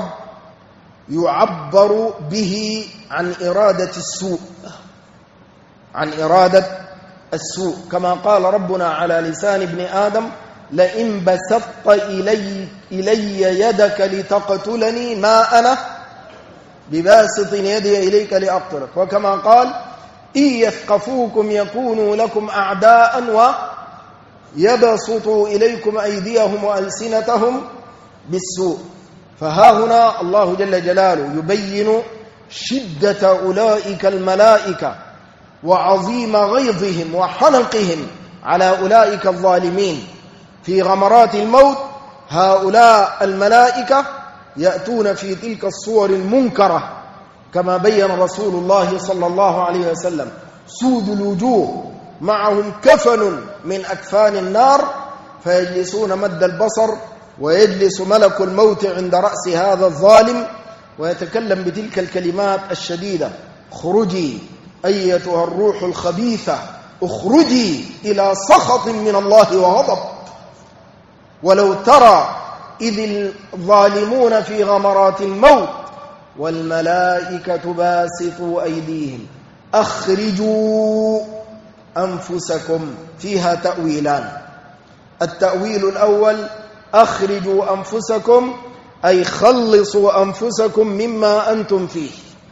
يعبر به عن إرادة السوء، عن إرادة السوء، كما قال ربنا على لسان ابن آدم: لئن بسطت إلي يدك لتقتلني ما أنا بباسط يدي إليك لأقتلك. وكما قال: إن يثقفوكم يكونوا لكم أعداء ويبسطوا إليكم أيديهم وألسنتهم بالسوء. فها هنا الله جل جلاله يبين شدة أولئك الملائكة وعظيم غيظهم وحنقهم على أولئك الظالمين. في غمرات الموت هؤلاء الملائكة يأتون في تلك الصور المنكرة كما بين رسول الله صلى الله عليه وسلم: سود الوجوه، معهم كفن من أكفان النار، فيجلسون مد البصر، ويجلس ملك الموت عند رأس هذا الظالم ويتكلم بتلك الكلمات الشديدة: اخرجي أيتها الروح الخبيثة، اخرجي إلى سخط من الله وغضب. ولو ترى إذ الظالمون في غمرات الموت والملائكة باسطوا أيديهم أخرجوا أنفسكم. فيها تأويلان: التأويل الأول: أخرجوا أنفسكم، أي خلصوا أنفسكم مما أنتم فيه.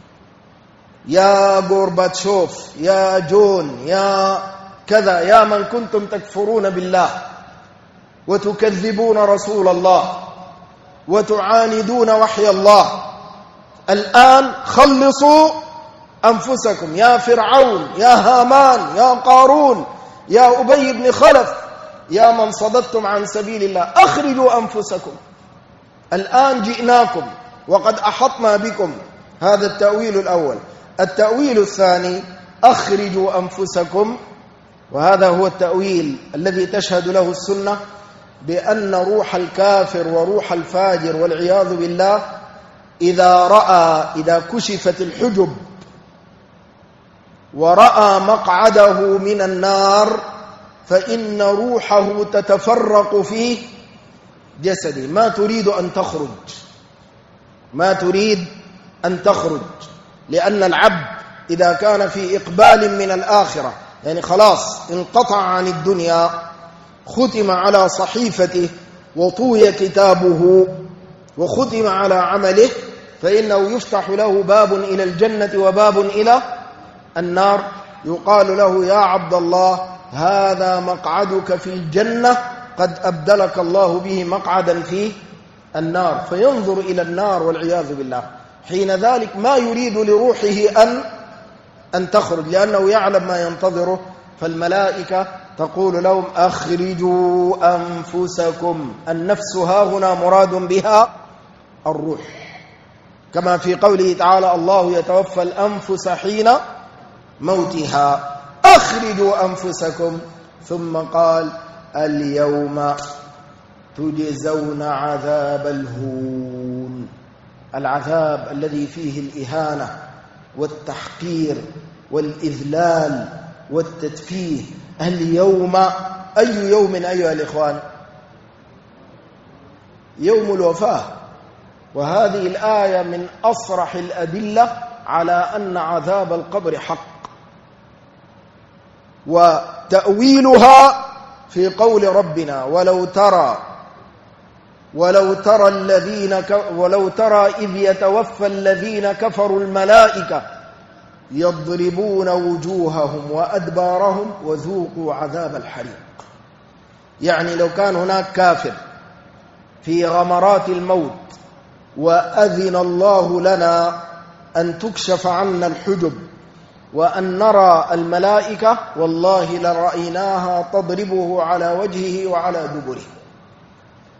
يا غورباتشوف، يا جون، يا كذا، يا من كنتم تكفرون بالله وتكذبون رسول الله وتعاندون وحي الله، الآن خلصوا أنفسكم. يا فرعون، يا هامان، يا قارون، يا أبي بن خلف، يا من صددتم عن سبيل الله، أخرجوا أنفسكم، الآن جئناكم وقد أحطنا بكم. هذا التأويل الأول. التأويل الثاني: أخرجوا أنفسكم، وهذا هو التأويل الذي تشهد له السنة بأن روح الكافر وروح الفاجر والعياذ بالله إذا كشفت الحجب ورأى مقعده من النار فإن روحه تتفرق في جسده، ما تريد أن تخرج، ما تريد أن تخرج. لأن العبد إذا كان في إقبال من الآخرة، يعني خلاص انقطع عن الدنيا، ختم على صحيفته وطوي كتابه وختم على عمله، فإنه يفتح له باب إلى الجنة وباب إلى النار. يقال له: يا عبد الله، هذا مقعدك في الجنة، قد أبدلك الله به مقعدا في النار، فينظر إلى النار والعياذ بالله. حين ذلك ما يريد لروحه أن تخرج، لأنه يعلم ما ينتظره. فالملائكة تقول لهم: أخرجوا أنفسكم. النفس ها هنا مراد بها الروح، كما في قوله تعالى: الله يتوفى الأنفس حين موتها. أخرجوا أنفسكم. ثم قال: اليوم تجزون عذاب الهون، العذاب الذي فيه الإهانة والتحقير والإذلال والتدفيه. اليوم، أي يوم أيها الإخوان؟ يوم الوفاة. وهذه الآية من أصرح الأدلة على أن عذاب القبر حق، وتأويلها في قول ربنا: ولو ترى إذ يتوفى الذين كفروا الملائكة يضربون وجوههم وأدبارهم وذوقوا عذاب الحريق. يعني لو كان هناك كافر في غمرات الموت وأذن الله لنا أن تكشف عنا الحجب وأن نرى الملائكة، والله لرأيناها تضربه على وجهه وعلى دبره.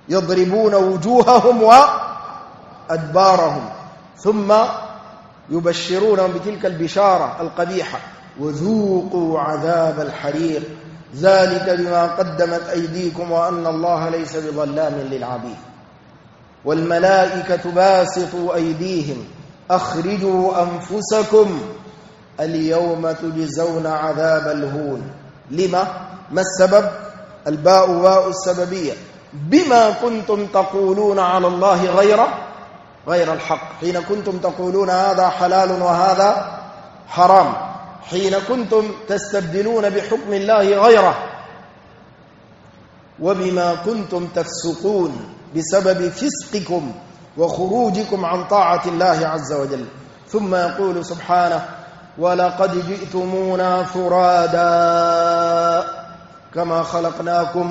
يضربون وجوههم وأدبارهم ثم يبشرونهم بتلك البشارة القبيحة وذوقوا عذاب الحريق ذلك بما قدمت أيديكم وأن الله ليس بظلام للعبيد والملائكة باسطوا أيديهم أخرجوا أنفسكم اليوم تجزون عذاب الهون. لما؟ ما السبب؟ الباء باء السببية. بما كنتم تقولون على الله غير الحق، حين كنتم تقولون هذا حلال وهذا حرام، حين كنتم تستبدلون بحكم الله غيره، وبما كنتم تفسقون بسبب فسقكم وخروجكم عن طاعة الله عز وجل. ثم يقول سبحانه ولقد جئتمونا فرادا كما خلقناكم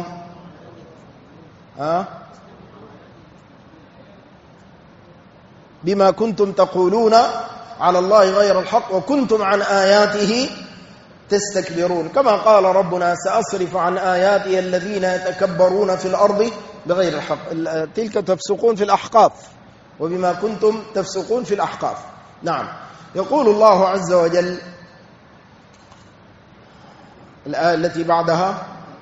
بما كنتم تقولون على الله غير الحق وكنتم عن آياته تستكبرون، كما قال ربنا سأصرف عن آياتي الذين يتكبرون في الأرض بغير الحق. تلك تفسقون في الأحقاف، وبما كنتم تفسقون في الأحقاف. نعم. يقول الله عز وجل الآية التي بعدها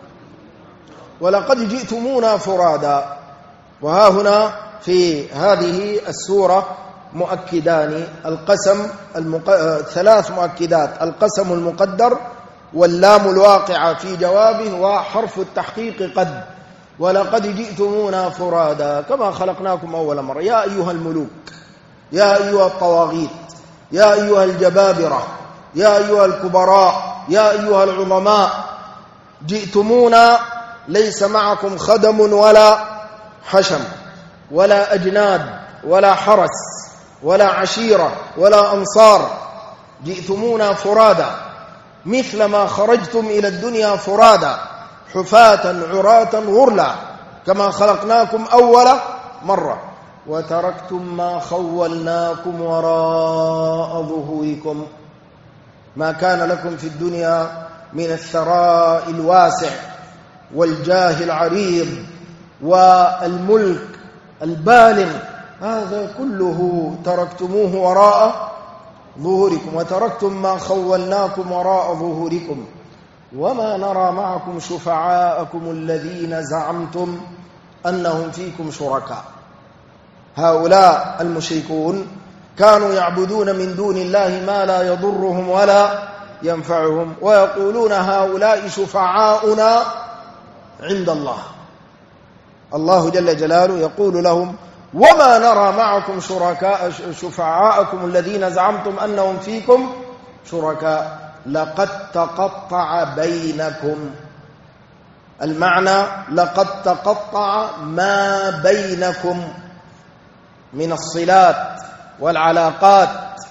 ولقد جئتمونا فرادا. وها هنا في هذه السورة مؤكدان، القسم ثلاث مؤكدات: القسم المقدر واللام الواقعة في جوابه وحرف التحقيق قد. ولقد جئتمونا فرادا كما خلقناكم أول مرة. يا أيها الملوك، يا أيها الطواغيت، يا أيها الجبابرة، يا أيها الكبراء، يا أيها العظماء، جئتمونا ليس معكم خدم ولا حشم ولا أجناد ولا حرس ولا عشيرة ولا أنصار، جئتمونا فرادا مثل ما خرجتم إلى الدنيا فرادا حفاة عراة غرلا كما خلقناكم أول مرة، وتركتم ما خولناكم وراء ظهوركم. ما كان لكم في الدنيا من الثراء الواسع والجاه العريض والملك البالغ، هذا كله تركتموه وراء ظهوركم. وتركتم ما خولناكم وراء ظهوركم وما نرى معكم شفعاءكم الذين زعمتم أنهم فيكم شركاء. هؤلاء المشركون كانوا يعبدون من دون الله ما لا يضرهم ولا ينفعهم، ويقولون هؤلاء شفعاؤنا عند الله. الله جل جلاله يقول لهم وما نرى معكم شفعاءكم الذين زعمتم أنهم فيكم شركاء لقد تقطع بينكم. المعنى لقد تقطع ما بينكم من الصلات والعلاقات.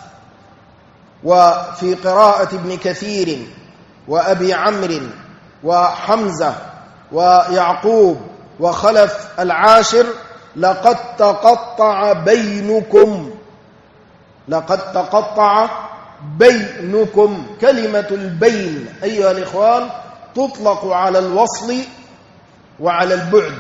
وفي قراءة ابن كثير وأبي عمرو وحمزة ويعقوب وخلف العاشر لقد تقطع بينكم. لقد تقطع بينكم. كلمة البين أيها الإخوان تطلق على الوصل وعلى البعد،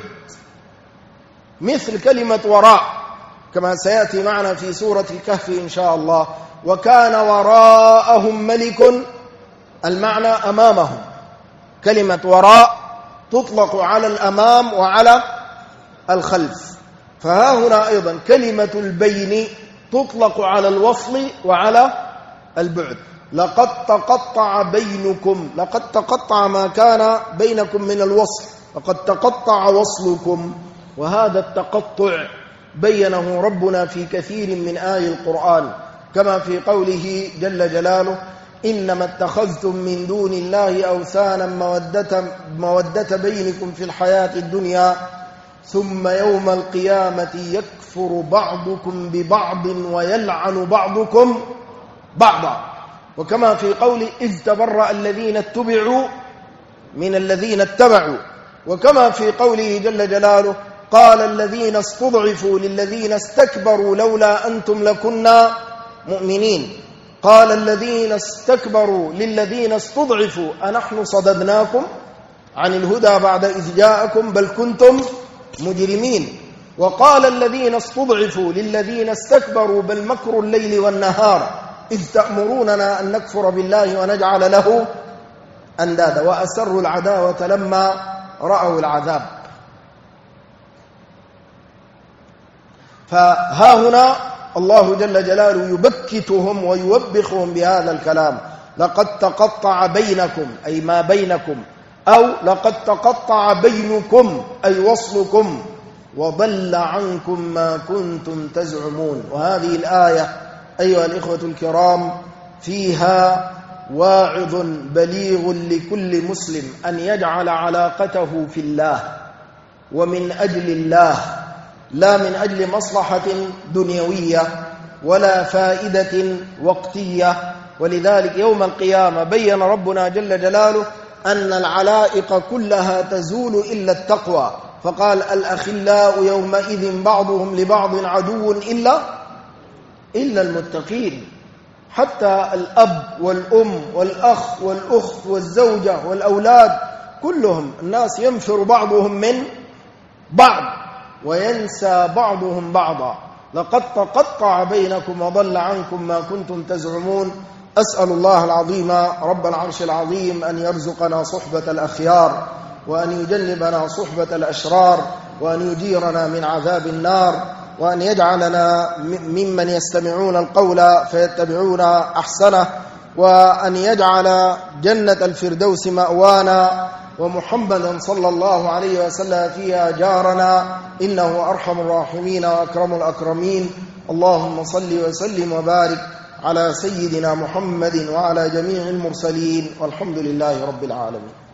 مثل كلمة وراء كما سيأتي معنا في سورة الكهف إن شاء الله. وكان وراءهم ملك، المعنى أمامهم. كلمة وراء تطلق على الأمام وعلى الخلف. فها هنا أيضا كلمة البين تطلق على الوصل وعلى البعد. لقد تقطع بينكم، لقد تقطع ما كان بينكم من الوصل، لقد تقطع وصلكم. وهذا التقطع بينه ربنا في كثير من آي القرآن، كما في قوله جل جلاله إنما اتخذتم من دون الله أوثانا مودة بينكم في الحياة الدنيا ثم يوم القيامة يكفر بعضكم ببعض ويلعن بعضكم بعضا. وكما في قوله إذ تبرأ الذين اتبعوا من الذين اتبعوا. وكما في قوله جل جلاله قال الذين استضعفوا للذين استكبروا لولا أنتم لكنا مؤمنين. قال الذين استكبروا للذين استضعفوا أنحن صددناكم عن الهدى بعد إذ جاءكم بل كنتم مجرمين. وقال الذين استضعفوا للذين استكبروا بل مكر الليل والنهار إذ تأمروننا أن نكفر بالله ونجعل له أندادا وأسروا العداوة لما رأوا العذاب. فها هنا الله جل جلاله يبكتهم ويوبخهم بهذا الكلام: لقد تقطع بينكم أي ما بينكم، أو لقد تقطع بينكم أي وصلكم، وضل عنكم ما كنتم تزعمون. وهذه الآية أيها الإخوة الكرام فيها واعظ بليغ لكل مسلم أن يجعل علاقته في الله ومن أجل الله، لا من أجل مصلحة دنيوية ولا فائدة وقتية. ولذلك يوم القيامة بين ربنا جل جلاله أن العلائق كلها تزول إلا التقوى، فقال: الأخلاء يومئذ بعضهم لبعض عدو إلا المتقين. حتى الأب والأم والأخ والأخت والزوجة والأولاد كلهم الناس ينفر بعضهم من بعض وينسى بعضهم بعضا. لقد تقطع بينكم وضل عنكم ما كنتم تزعمون. أسأل الله العظيم رب العرش العظيم أن يرزقنا صحبة الأخيار، وأن يجنبنا صحبة الأشرار، وأن يجيرنا من عذاب النار، وأن يجعلنا ممن يستمعون القول فيتبعون أحسنه، وأن يجعل جنة الفردوس مأوانا، ومحمدا صلى الله عليه وسلم فيها جارنا، إنه أرحم الراحمين وأكرم الأكرمين. اللهم صل وسلم وبارك على سيدنا محمد وعلى جميع المرسلين، والحمد لله رب العالمين.